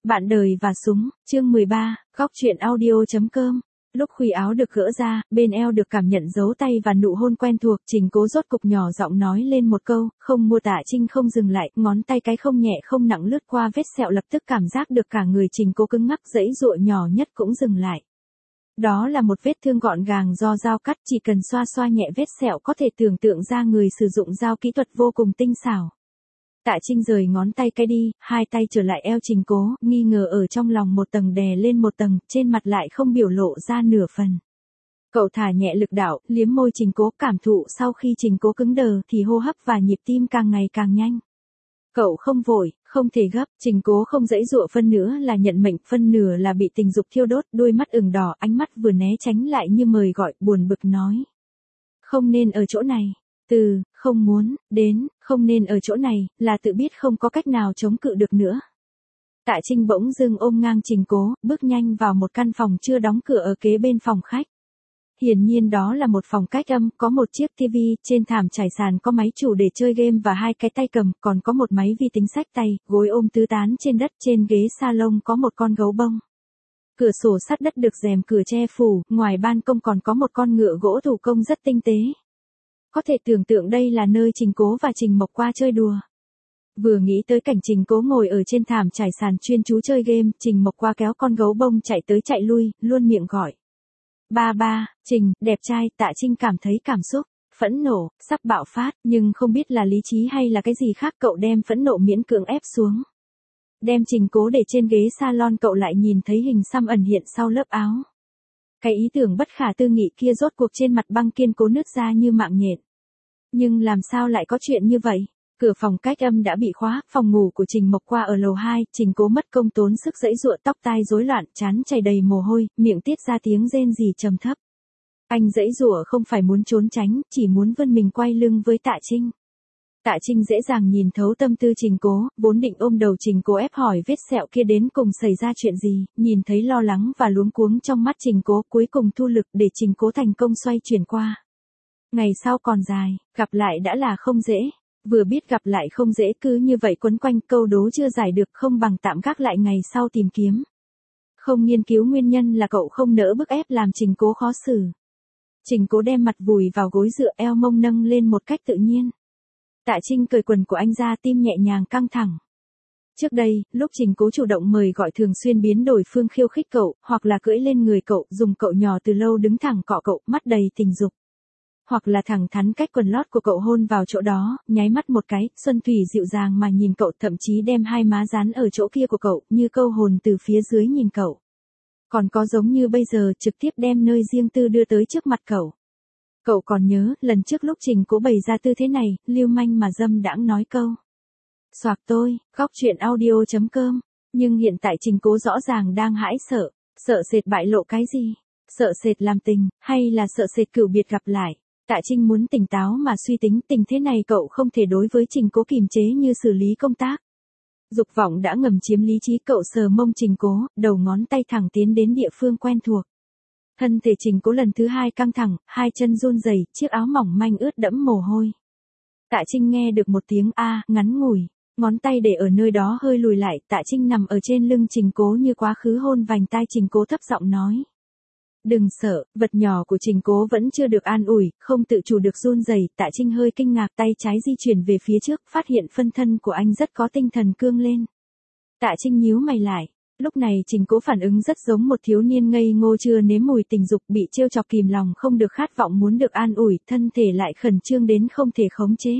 Bạn đời và súng, chương 13, góc truyện audio.com. Lúc khuy áo được gỡ ra, bên eo được cảm nhận dấu tay và nụ hôn quen thuộc, Trình Cố rốt cục nhỏ giọng nói lên một câu, không mua. Tạ Trinh không dừng lại, ngón tay cái không nhẹ không nặng lướt qua vết sẹo, lập tức cảm giác được cả người Trình Cố cứng ngắc, dãy dụa nhỏ nhất cũng dừng lại. Đó là một vết thương gọn gàng do dao cắt, chỉ cần xoa xoa nhẹ vết sẹo có thể tưởng tượng ra người sử dụng dao kỹ thuật vô cùng tinh xảo. Tạ Trinh rời ngón tay cái đi, hai tay trở lại eo Trình Cố, nghi ngờ ở trong lòng một tầng đè lên một tầng, trên mặt lại không biểu lộ ra nửa phần. Cậu thả nhẹ lực đạo, liếm môi Trình Cố, cảm thụ sau khi Trình Cố cứng đờ thì hô hấp và nhịp tim càng ngày càng nhanh. Cậu không vội, không thể gấp, Trình Cố không dãy dụa, phân nữa là nhận mệnh, phân nửa là bị tình dục thiêu đốt, đôi mắt ửng đỏ, ánh mắt vừa né tránh lại như mời gọi, buồn bực nói. Không nên ở chỗ này. Từ, không muốn, đến, không nên ở chỗ này, là tự biết không có cách nào chống cự được nữa. Tạ Trinh bỗng dưng ôm ngang Trình Cố, bước nhanh vào một căn phòng chưa đóng cửa ở kế bên phòng khách. Hiển nhiên đó là một phòng cách âm, có một chiếc TV, trên thảm trải sàn có máy chủ để chơi game và hai cái tay cầm, còn có một máy vi tính xách tay, gối ôm tứ tán trên đất, trên ghế salon có một con gấu bông. Cửa sổ sắt đất được rèm cửa che phủ, ngoài ban công còn có một con ngựa gỗ thủ công rất tinh tế. Có thể tưởng tượng đây là nơi Trình Cố và Trình Mộc qua chơi đùa. Vừa nghĩ tới cảnh Trình Cố ngồi ở trên thảm trải sàn chuyên chú chơi game, Trình Mộc qua kéo con gấu bông chạy tới chạy lui, luôn miệng gọi. Ba ba, Trình, đẹp trai. Tạ Trinh cảm thấy cảm xúc, phẫn nộ, sắp bạo phát, nhưng không biết là lý trí hay là cái gì khác, cậu đem phẫn nộ miễn cưỡng ép xuống. Đem Trình Cố để trên ghế salon, cậu lại nhìn thấy hình xăm ẩn hiện sau lớp áo. Cái ý tưởng bất khả tư nghị kia rốt cuộc trên mặt băng kiên cố nứt ra như mạng nhện. Nhưng làm sao lại có chuyện như vậy? Cửa phòng cách âm đã bị khóa, phòng ngủ của Trình Mộc qua ở lầu 2, Trình Cố mất công tốn sức giãy giụa, tóc tai rối loạn, trán chảy đầy mồ hôi, miệng tiết ra tiếng rên rỉ trầm thấp. Anh giãy giụa không phải muốn trốn tránh, chỉ muốn vươn mình quay lưng với Tạ Trinh. Tạ Trinh dễ dàng nhìn thấu tâm tư Trình Cố, vốn định ôm đầu Trình Cố ép hỏi vết sẹo kia đến cùng xảy ra chuyện gì, nhìn thấy lo lắng và luống cuống trong mắt Trình Cố, cuối cùng thu lực để Trình Cố thành công xoay chuyển qua. Ngày sau còn dài, gặp lại đã là không dễ. Vừa biết gặp lại không dễ, cứ như vậy quấn quanh, câu đố chưa giải được, không bằng tạm gác lại ngày sau tìm kiếm. Không nghiên cứu nguyên nhân là cậu không nỡ bức ép làm Trình Cố khó xử. Trình Cố đem mặt vùi vào gối dựa, eo mông nâng lên một cách tự nhiên. Tạ Trinh cởi quần của anh ra, tim nhẹ nhàng căng thẳng. Trước đây, lúc Trình Cố chủ động mời gọi, thường xuyên biến đổi phương khiêu khích cậu, hoặc là cưỡi lên người cậu, dùng cậu nhỏ từ lâu đứng thẳng cọ cậu, mắt đầy tình dục. Hoặc là thẳng thắn cách quần lót của cậu hôn vào chỗ đó, nháy mắt một cái, Xuân Thủy dịu dàng mà nhìn cậu, thậm chí đem hai má dán ở chỗ kia của cậu, như câu hồn từ phía dưới nhìn cậu. Còn có giống như bây giờ, trực tiếp đem nơi riêng tư đưa tới trước mặt cậu. Cậu còn nhớ, lần trước lúc Trình Cố bày ra tư thế này, lưu manh mà dâm đãng nói câu. Soạc tôi, góc truyện audio.com. Nhưng hiện tại Trình Cố rõ ràng đang hãi sợ. Sợ sệt bại lộ cái gì? Sợ sệt làm tình, hay là sợ sệt cửu biệt gặp lại? Tạ Trinh muốn tỉnh táo mà suy tính, tình thế này cậu không thể đối với Trình Cố kiềm chế như xử lý công tác. Dục vọng đã ngầm chiếm lý trí, cậu sờ mông Trình Cố, đầu ngón tay thẳng tiến đến địa phương quen thuộc. Thân thể Trình Cố lần thứ hai căng thẳng, hai chân run rẩy, chiếc áo mỏng manh ướt đẫm mồ hôi. Tạ Trinh nghe được một tiếng a ngắn ngủi, ngón tay để ở nơi đó hơi lùi lại, Tạ Trinh nằm ở trên lưng Trình Cố như quá khứ hôn vành tai Trình Cố, thấp giọng nói. Đừng sợ, vật nhỏ của Trình Cố vẫn chưa được an ủi, không tự chủ được run rẩy. Tạ Trinh hơi kinh ngạc, tay trái di chuyển về phía trước, phát hiện phân thân của anh rất có tinh thần cương lên. Tạ Trinh nhíu mày lại. Lúc này Trình Cố phản ứng rất giống một thiếu niên ngây ngô chưa nếm mùi tình dục, bị trêu chọc kìm lòng không được, khát vọng muốn được an ủi, thân thể lại khẩn trương đến không thể khống chế.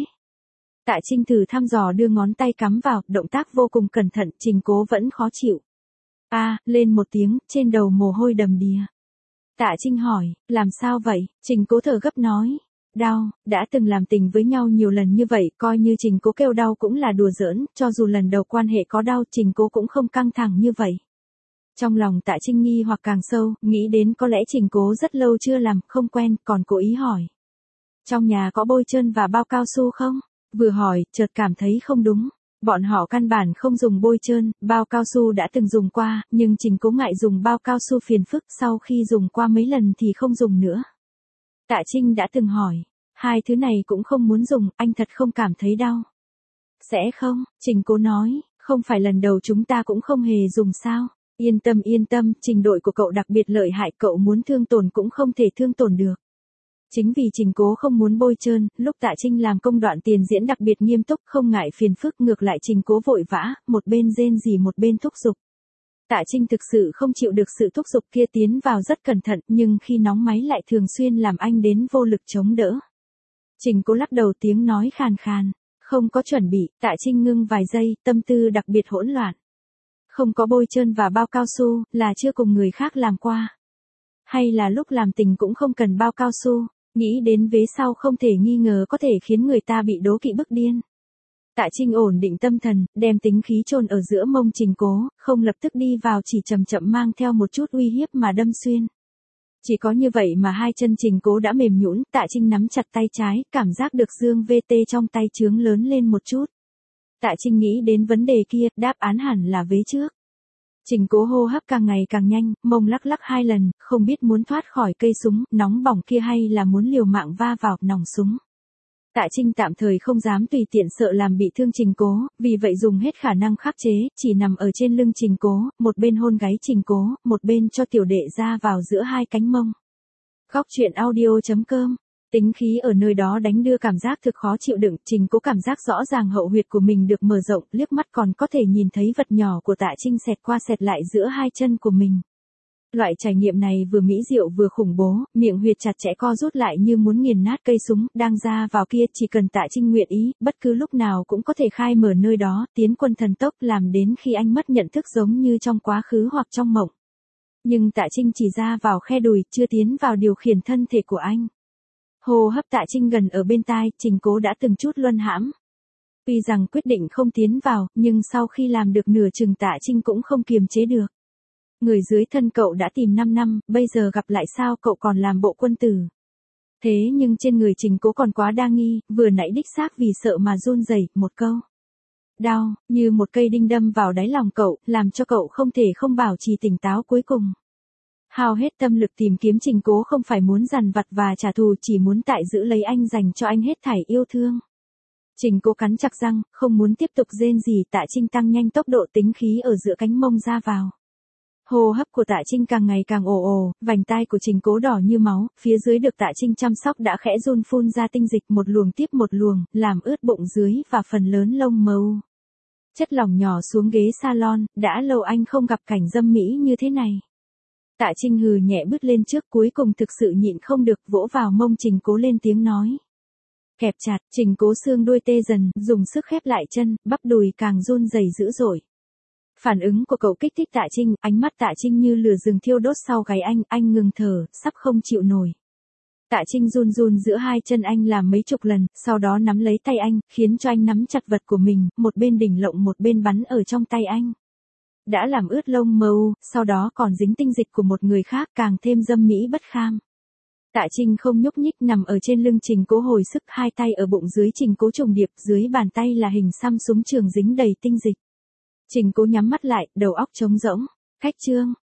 Tạ Trinh thử thăm dò đưa ngón tay cắm vào, động tác vô cùng cẩn thận, Trình Cố vẫn khó chịu. Lên một tiếng, trên đầu mồ hôi đầm đìa. Tạ Trinh hỏi, làm sao vậy? Trình Cố thở gấp nói. Đau, đã từng làm tình với nhau nhiều lần như vậy, coi như Trình Cố kêu đau cũng là đùa giỡn, cho dù lần đầu quan hệ có đau, Trình Cố cũng không căng thẳng như vậy. Trong lòng Tạ Trinh nghi hoặc càng sâu, nghĩ đến có lẽ Trình Cố rất lâu chưa làm, không quen, còn cố ý hỏi. Trong nhà có bôi trơn và bao cao su không? Vừa hỏi, chợt cảm thấy không đúng. Bọn họ căn bản không dùng bôi trơn, bao cao su đã từng dùng qua, nhưng Trình Cố ngại dùng bao cao su phiền phức, sau khi dùng qua mấy lần thì không dùng nữa. Tạ Trinh đã từng hỏi, hai thứ này cũng không muốn dùng, anh thật không cảm thấy đau. Sẽ không, Trình Cố nói, Không phải lần đầu chúng ta cũng không hề dùng sao? Yên tâm, trình đội của cậu đặc biệt lợi hại, cậu muốn thương tổn cũng không thể thương tổn được. Chính vì Trình Cố không muốn bôi trơn, lúc Tạ Trinh làm công đoạn tiền diễn đặc biệt nghiêm túc, không ngại phiền phức, ngược lại Trình Cố vội vã, một bên rên rỉ một bên thúc giục. Tạ Trinh thực sự không chịu được sự thúc giục kia, tiến vào rất cẩn thận, nhưng khi nóng máy lại thường xuyên làm anh đến vô lực chống đỡ. Trình Cố lắc đầu, tiếng nói khàn khàn, không có chuẩn bị. Tạ Trinh ngưng vài giây, tâm tư đặc biệt hỗn loạn. Không có bôi trơn và bao cao su, là chưa cùng người khác làm qua. Hay là lúc làm tình cũng không cần bao cao su, nghĩ đến vế sau không thể nghi ngờ có thể khiến người ta bị đố kỵ bức điên. Tạ Trinh ổn định tâm thần, đem tính khí chôn ở giữa mông Trình Cố, không lập tức đi vào, chỉ chậm chậm mang theo một chút uy hiếp mà đâm xuyên. Chỉ có như vậy mà hai chân Trình Cố đã mềm nhũn, Tạ Trinh nắm chặt tay trái, cảm giác được dương VT trong tay trướng lớn lên một chút. Tạ Trinh nghĩ đến vấn đề kia, đáp án hẳn là vế trước. Trình Cố hô hấp càng ngày càng nhanh, mông lắc lắc 2 lần, không biết muốn thoát khỏi cây súng nóng bỏng kia hay là muốn liều mạng va vào nòng súng. Tạ Trinh tạm thời không dám tùy tiện, sợ làm bị thương Trình Cố, vì vậy dùng hết khả năng khắc chế, chỉ nằm ở trên lưng Trình Cố, một bên hôn gáy Trình Cố, một bên cho tiểu đệ ra vào giữa hai cánh mông. Góc truyện audio.com. Tính khí ở nơi đó đánh đưa, cảm giác thực khó chịu đựng, Trình Cố cảm giác rõ ràng hậu huyệt của mình được mở rộng, liếc mắt còn có thể nhìn thấy vật nhỏ của Tạ Trinh xẹt qua xẹt lại giữa hai chân của mình. Loại trải nghiệm này vừa mỹ diệu vừa khủng bố, miệng huyệt chặt chẽ co rút lại như muốn nghiền nát cây súng, đang ra vào kia, chỉ cần Tạ Trinh nguyện ý, bất cứ lúc nào cũng có thể khai mở nơi đó, tiến quân thần tốc, làm đến khi anh mất nhận thức giống như trong quá khứ hoặc trong mộng. Nhưng Tạ Trinh chỉ ra vào khe đùi, chưa tiến vào điều khiển thân thể của anh. Hô hấp Tạ Trinh gần ở bên tai, Trình Cố đã từng chút luân hãm. Tuy rằng quyết định không tiến vào, nhưng sau khi làm được nửa chừng Tạ Trinh cũng không kiềm chế được. Người dưới thân cậu đã tìm 5 năm, bây giờ gặp lại sao cậu còn làm bộ quân tử. Thế nhưng trên người Trình Cố còn quá đa nghi, vừa nãy đích xác vì sợ mà run rẩy, một câu. Đau, như một cây đinh đâm vào đáy lòng cậu, làm cho cậu không thể không bảo trì tỉnh táo cuối cùng. Hao hết tâm lực tìm kiếm Trình Cố không phải muốn dằn vặt và trả thù, chỉ muốn tại giữ lấy anh, dành cho anh hết thảy yêu thương. Trình Cố cắn chặt răng, không muốn tiếp tục rên rỉ. Tạ Trinh tăng nhanh tốc độ, tính khí ở giữa cánh mông ra vào. Hô hấp của Tạ Trinh càng ngày càng ồ ồ, vành tai của Trình Cố đỏ như máu, phía dưới được Tạ Trinh chăm sóc đã khẽ run phun ra tinh dịch một luồng tiếp một luồng, làm ướt bụng dưới và phần lớn lông mâu. Chất lỏng nhỏ xuống ghế salon, đã lâu anh không gặp cảnh dâm mỹ như thế này. Tạ Trinh hừ nhẹ bước lên trước, cuối cùng thực sự nhịn không được, vỗ vào mông Trình Cố lên tiếng nói. Kẹp chặt, Trình Cố xương đuôi tê dần, dùng sức khép lại chân, bắp đùi càng run rẩy dữ dội. Phản ứng của cậu kích thích Tạ Trinh, ánh mắt Tạ Trinh như lửa rừng thiêu đốt sau gáy anh ngừng thở, sắp không chịu nổi. Tạ Trinh run run giữa hai chân anh làm mấy chục lần, sau đó nắm lấy tay anh, khiến cho anh nắm chặt vật của mình, một bên đỉnh lộng một bên bắn ở trong tay anh. Đã làm ướt lông mâu, sau đó còn dính tinh dịch của một người khác, càng thêm dâm mỹ bất kham. Tạ Trinh không nhúc nhích, nằm ở trên lưng Trình Cố hồi sức, hai tay ở bụng dưới Trình Cố trùng điệp, dưới bàn tay là hình xăm súng trường dính đầy tinh dịch. Trình Cố nhắm mắt lại, đầu óc trống rỗng. Khách trương,